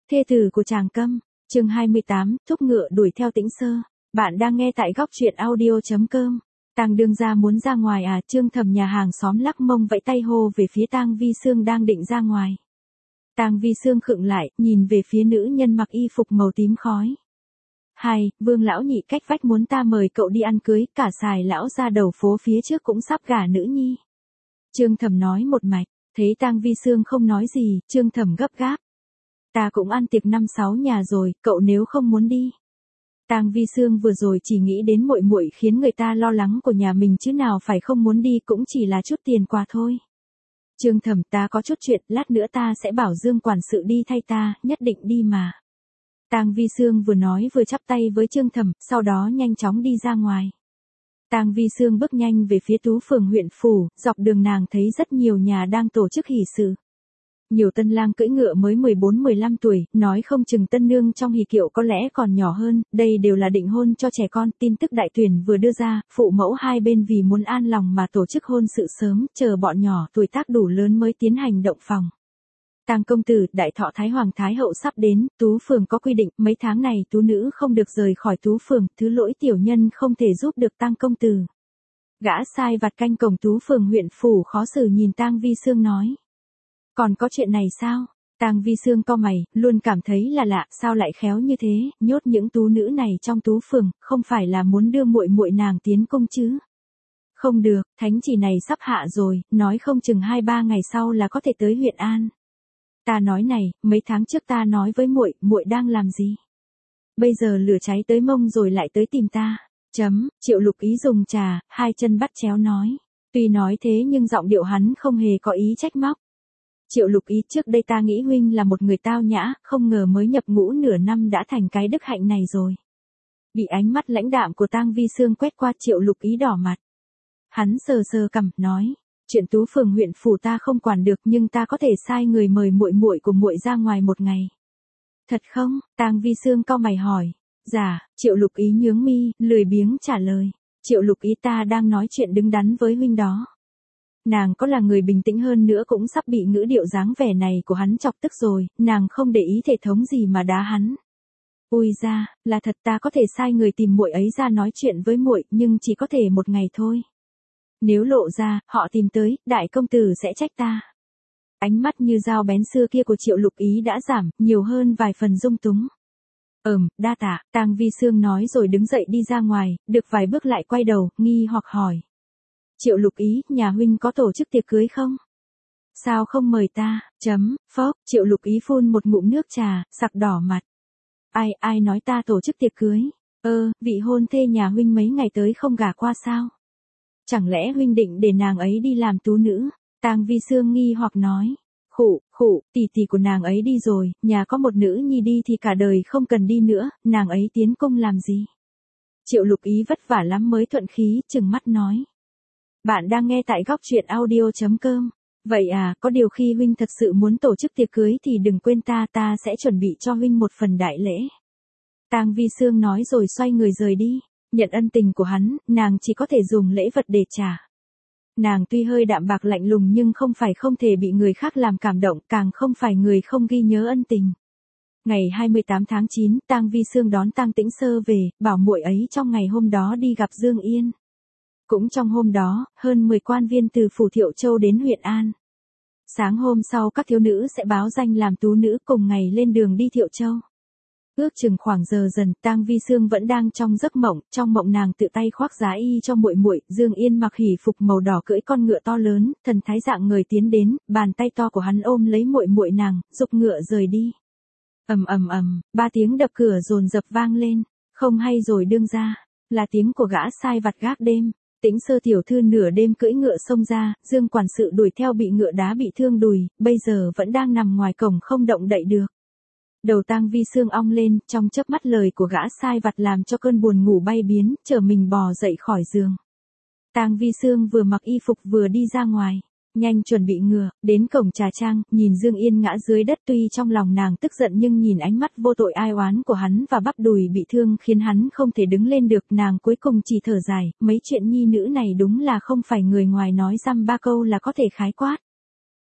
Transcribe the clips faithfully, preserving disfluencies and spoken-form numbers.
Thê tử của Tràng Câm, chương hai mươi tám, thúc ngựa đuổi theo Tĩnh Sơ. Bạn đang nghe tại góc truyện audio chấm com. Tang đương gia muốn ra ngoài à? Trương Thẩm nhà hàng xóm lắc mông vẫy tay hô về phía Tang Vi Sương đang định ra ngoài. Tang Vi Sương khựng lại, nhìn về phía nữ nhân mặc y phục màu tím khói. Hai, Vương lão nhị cách vách muốn ta mời cậu đi ăn cưới, cả xài lão ra đầu phố phía trước cũng sắp gả nữ nhi. Trương Thẩm nói một mạch, thấy Tang Vi Sương không nói gì, Trương Thẩm gấp gáp. Ta cũng ăn tiệc năm sáu nhà rồi, cậu nếu không muốn đi. Tang Vi Sương vừa rồi chỉ nghĩ đến muội muội khiến người ta lo lắng của nhà mình chứ nào phải không muốn đi, cũng chỉ là chút tiền quà thôi. Trương Thẩm, ta có chút chuyện, lát nữa ta sẽ bảo Dương quản sự đi thay ta, nhất định đi mà. Tang Vi Sương vừa nói vừa chắp tay với Trương Thẩm, sau đó nhanh chóng đi ra ngoài. Tang Vi Sương bước nhanh về phía Tú Phường huyện phủ, dọc đường nàng thấy rất nhiều nhà đang tổ chức hỷ sự. Nhiều tân lang cưỡi ngựa mới mười bốn mười lăm tuổi, nói không chừng tân nương trong hỷ kiệu có lẽ còn nhỏ hơn, đây đều là định hôn cho trẻ con. Tin tức đại tuyển vừa đưa ra, phụ mẫu hai bên vì muốn an lòng mà tổ chức hôn sự sớm, chờ bọn nhỏ tuổi tác đủ lớn mới tiến hành động phòng. Tang công tử, đại thọ Thái Hoàng Thái Hậu sắp đến, Tú Phường có quy định, mấy tháng này tú nữ không được rời khỏi Tú Phường, thứ lỗi tiểu nhân không thể giúp được Tang công tử. Gã sai vặt canh cổng Tú Phường huyện phủ khó xử nhìn Tang Vi Sương nói. Còn có chuyện này sao? Tang Vi Sương cau mày, luôn cảm thấy là lạ, sao lại khéo như thế, nhốt những tú nữ này trong Tú Phường, không phải là muốn đưa muội muội nàng tiến cung chứ? Không được, thánh chỉ này sắp hạ rồi, nói không chừng hai ba ngày sau là có thể tới huyện An. Ta nói này, mấy tháng trước ta nói với muội, muội đang làm gì? Bây giờ lửa cháy tới mông rồi lại tới tìm ta. Chấm, Triệu Lục Ý dùng trà, hai chân bắt chéo nói. Tuy nói thế nhưng giọng điệu hắn không hề có ý trách móc. Triệu Lục Ý, trước đây ta nghĩ huynh là một người tao nhã, không ngờ mới nhập ngũ nửa năm đã thành cái đức hạnh này rồi. Bị ánh mắt lãnh đạm của Tang Vi Sương quét qua, Triệu Lục Ý đỏ mặt. Hắn sờ sờ cằm, nói. Chuyện Tú Phường huyện phủ ta không quản được, nhưng ta có thể sai người mời muội muội của muội ra ngoài một ngày. Thật không? Tang Vi Sương cau mày hỏi. Dạ, Triệu Lục Ý nhướng mi, lười biếng trả lời. Triệu Lục Ý, ta đang nói chuyện đứng đắn với huynh đó. Nàng có là người bình tĩnh hơn nữa cũng sắp bị ngữ điệu dáng vẻ này của hắn chọc tức rồi, nàng không để ý thể thống gì mà đá hắn. Ui ra, là thật, ta có thể sai người tìm muội ấy ra nói chuyện với muội, nhưng chỉ có thể một ngày thôi. Nếu lộ ra, họ tìm tới, đại công tử sẽ trách ta. Ánh mắt như dao bén xưa kia của Triệu Lục Ý đã giảm, nhiều hơn vài phần dung túng. Ừm, đa tạ, Tang Vi Sương nói rồi đứng dậy đi ra ngoài, được vài bước lại quay đầu, nghi hoặc hỏi. Triệu Lục Ý, nhà huynh có tổ chức tiệc cưới không? Sao không mời ta? Chấm, phốc, Triệu Lục Ý phun một ngụm nước trà, sặc đỏ mặt. Ai, ai nói ta tổ chức tiệc cưới? Ơ, vị hôn thê nhà huynh mấy ngày tới không gả qua sao? Chẳng lẽ huynh định để nàng ấy đi làm tú nữ? Tang Vi Sương nghi hoặc nói. Khụ, khụ, tỷ tỷ của nàng ấy đi rồi, nhà có một nữ nhi đi thì cả đời không cần đi nữa, nàng ấy tiến cung làm gì? Triệu Lục Ý vất vả lắm mới thuận khí, trừng mắt nói. Bạn đang nghe tại góc truyện audio chấm com. Vậy à, có điều khi huynh thật sự muốn tổ chức tiệc cưới thì đừng quên ta, ta sẽ chuẩn bị cho huynh một phần đại lễ. Tang Vi Sương nói rồi xoay người rời đi. Nhận ân tình của hắn, nàng chỉ có thể dùng lễ vật để trả. Nàng tuy hơi đạm bạc lạnh lùng nhưng không phải không thể bị người khác làm cảm động, càng không phải người không ghi nhớ ân tình. Ngày hai mươi tám tháng chín, Tang Vi Sương đón Tang Tĩnh Sơ về, bảo muội ấy trong ngày hôm đó đi gặp Dương Yên. Cũng trong hôm đó, hơn mười quan viên từ phủ Thiệu Châu đến huyện An. Sáng hôm sau các thiếu nữ sẽ báo danh làm tú nữ, cùng ngày lên đường đi Thiệu Châu. Ước chừng khoảng giờ dần, Tang Vi Sương vẫn đang trong giấc mộng, trong mộng nàng tự tay khoác giá y cho muội muội. Dương Yên mặc hỷ phục màu đỏ cưỡi con ngựa to lớn, thần thái dạng người tiến đến, bàn tay to của hắn ôm lấy muội muội nàng, giục ngựa rời đi. Ầm ầm ầm, ba tiếng đập cửa dồn dập vang lên, không hay rồi đương ra, là tiếng của gã sai vặt gác đêm. Tĩnh Sơ tiểu thư nửa đêm cưỡi ngựa xông ra, Dương quản sự đuổi theo bị ngựa đá bị thương đùi, bây giờ vẫn đang nằm ngoài cổng không động đậy được. Đầu Tang Vi Sương ong lên, trong chớp mắt lời của gã sai vặt làm cho cơn buồn ngủ bay biến, chờ mình bò dậy khỏi giường. Tang Vi Sương vừa mặc y phục vừa đi ra ngoài, nhanh chuẩn bị ngựa, đến cổng trà trang, nhìn Dương Yên ngã dưới đất, tuy trong lòng nàng tức giận nhưng nhìn ánh mắt vô tội ai oán của hắn và bắp đùi bị thương khiến hắn không thể đứng lên được, nàng cuối cùng chỉ thở dài, mấy chuyện nhi nữ này đúng là không phải người ngoài nói dăm ba câu là có thể khái quát.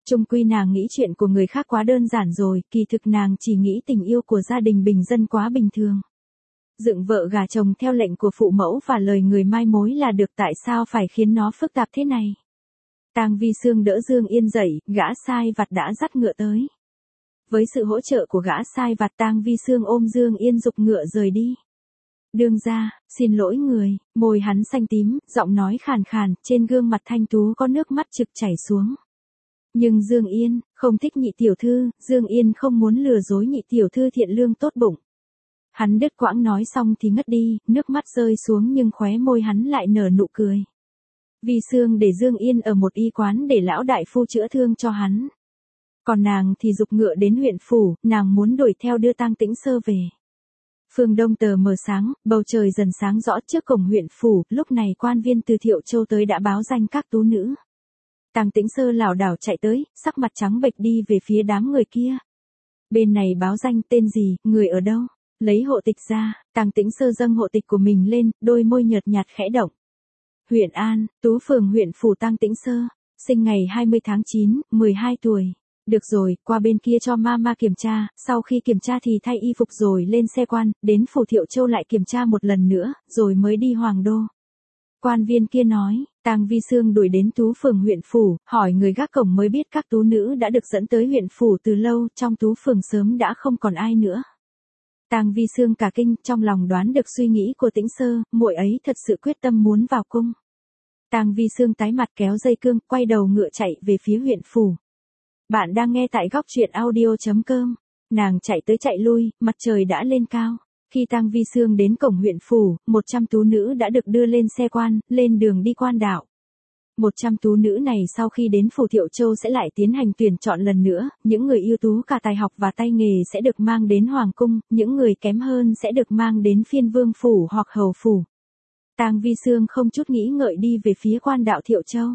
Chung quy nàng nghĩ chuyện của người khác quá đơn giản rồi, kỳ thực nàng chỉ nghĩ tình yêu của gia đình bình dân quá bình thường. Dựng vợ gả chồng theo lệnh của phụ mẫu và lời người mai mối là được, tại sao phải khiến nó phức tạp thế này. Tang Vi Xương đỡ Dương Yên dậy, gã sai vặt đã dắt ngựa tới. Với sự hỗ trợ của gã sai vặt, Tang Vi Xương ôm Dương Yên giục ngựa rời đi. Đương gia, xin lỗi người, môi hắn xanh tím, giọng nói khàn khàn, trên gương mặt thanh tú có nước mắt trực chảy xuống. Nhưng Dương Yên, không thích nhị tiểu thư, Dương Yên không muốn lừa dối nhị tiểu thư thiện lương tốt bụng. Hắn đứt quãng nói xong thì ngất đi, nước mắt rơi xuống nhưng khóe môi hắn lại nở nụ cười. Vi Xương để Dương Yên ở một y quán để lão đại phu chữa thương cho hắn. Còn nàng thì giục ngựa đến huyện phủ, nàng muốn đuổi theo đưa Tang Tĩnh Sơ về. Phương đông tờ mờ sáng, bầu trời dần sáng rõ trước cổng huyện phủ, lúc này quan viên từ Thiệu Châu tới đã báo danh các tú nữ. Tang Tĩnh Sơ lảo đảo chạy tới, sắc mặt trắng bệch đi về phía đám người kia. Bên này báo danh tên gì, người ở đâu, lấy hộ tịch ra, Tang Tĩnh Sơ dâng hộ tịch của mình lên, đôi môi nhợt nhạt khẽ động. Huyện An, Tú phường huyện phủ Tang Tĩnh Sơ, sinh ngày hai mươi tháng chín, mười hai tuổi. Được rồi, qua bên kia cho mama kiểm tra, sau khi kiểm tra thì thay y phục rồi lên xe quan, đến phủ Thiệu Châu lại kiểm tra một lần nữa, rồi mới đi Hoàng Đô. Quan viên kia nói, Tang Vi Xương đuổi đến Tú phường huyện phủ, hỏi người gác cổng mới biết các tú nữ đã được dẫn tới huyện phủ từ lâu, trong Tú phường sớm đã không còn ai nữa. Tang Vi Xương cả kinh, trong lòng đoán được suy nghĩ của Tĩnh Sơ, muội ấy thật sự quyết tâm muốn vào cung. Tang Vi Xương tái mặt kéo dây cương, quay đầu ngựa chạy về phía huyện phủ. Bạn đang nghe tại góc truyện audio chấm com. Nàng chạy tới chạy lui, mặt trời đã lên cao. Khi Tang Vi Xương đến cổng huyện phủ, một trăm tú nữ đã được đưa lên xe quan, lên đường đi quan đạo. một trăm tú nữ này sau khi đến phủ Thiệu Châu sẽ lại tiến hành tuyển chọn lần nữa, những người ưu tú cả tài học và tay nghề sẽ được mang đến hoàng cung, những người kém hơn sẽ được mang đến phiên vương phủ hoặc hầu phủ. Tang Vi Xương không chút nghĩ ngợi đi về phía quan đạo Thiệu Châu.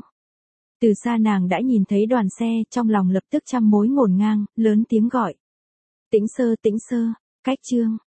Từ xa nàng đã nhìn thấy đoàn xe, trong lòng lập tức trăm mối ngổn ngang, lớn tiếng gọi. Tĩnh Sơ, Tĩnh Sơ, cách chương.